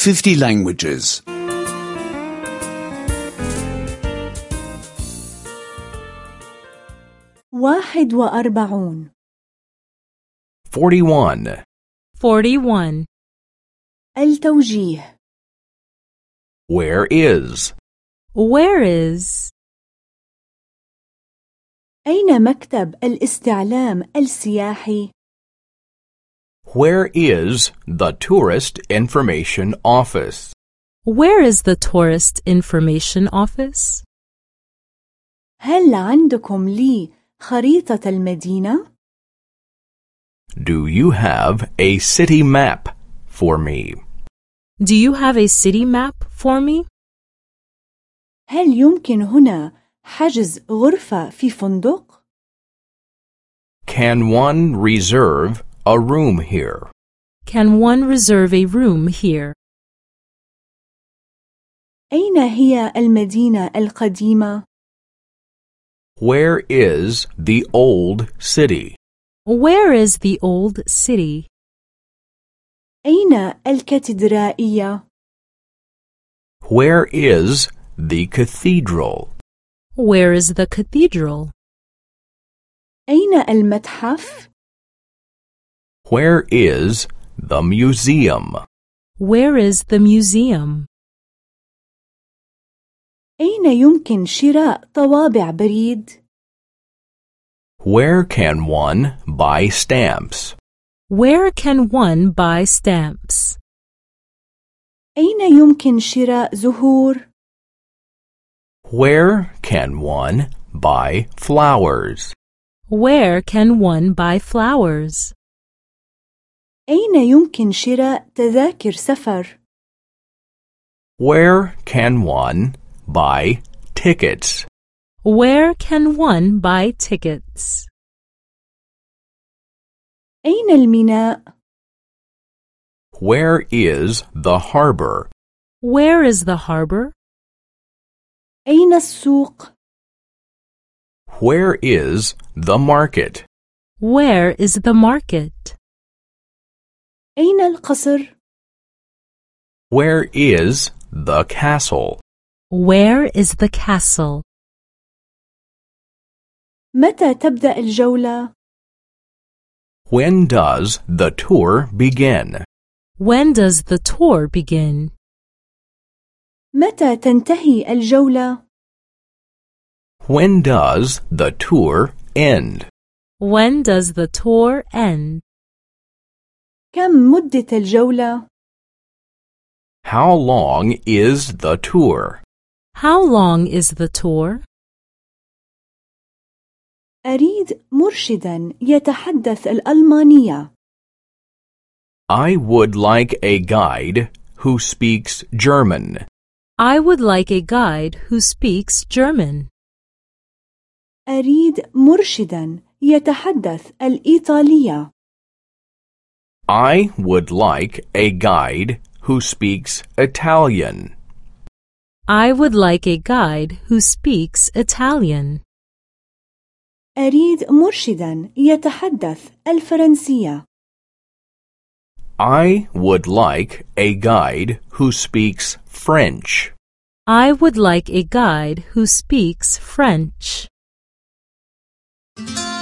50 languages. 41 41. 41. التوجيه. Where is? Where is? أين مكتب الاستعلام السياحي؟ Where is the Tourist Information Office? Where is the Tourist Information Office? هل عندكم لي خريطة المدينة؟ Do you have a city map for me? Do you have a city map for me? هل يمكن هنا حجز غرفة في فندق؟ Can one reserve a room here? Can one reserve a room here? أين هي المدينة القديمة؟ Where is the old city? Where is the old city? أين الكاتدرائية؟ Where is the cathedral? Where is the cathedral? أين المتحف؟ Where is the museum? Where is the museum? أين يمكن شراء طوابع بريد؟ Where can one buy stamps? Where can one buy stamps? أين يمكن شراء زهور؟ Where can one buy flowers? Where can one buy flowers? أين يمكن شراء تذاكر سفر؟ Where can one buy tickets? Where can one buy tickets? أين الميناء؟ Where is the harbor? Where is the harbor? أين السوق؟ Where is the market? Where is the market? أين القصر؟ Where is the castle? Where is the castle? متى تبدأ الجولة؟ When does the tour begin? When does the tour begin? متى تنتهي الجولة؟ When does the tour end? When does the tour end? كم مدة الجولة؟ How long is the tour? How long is the tour? أريد مرشدا يتحدث الألمانية. I would like a guide who speaks German. I would like a guide who speaks German. أريد مرشدا يتحدث الإيطالية. I would like a guide who speaks Italian. I would like a guide who speaks Italian. أريد مرشدا يتحدث الفرنسية. I would like a guide who speaks French. I would like a guide who speaks French.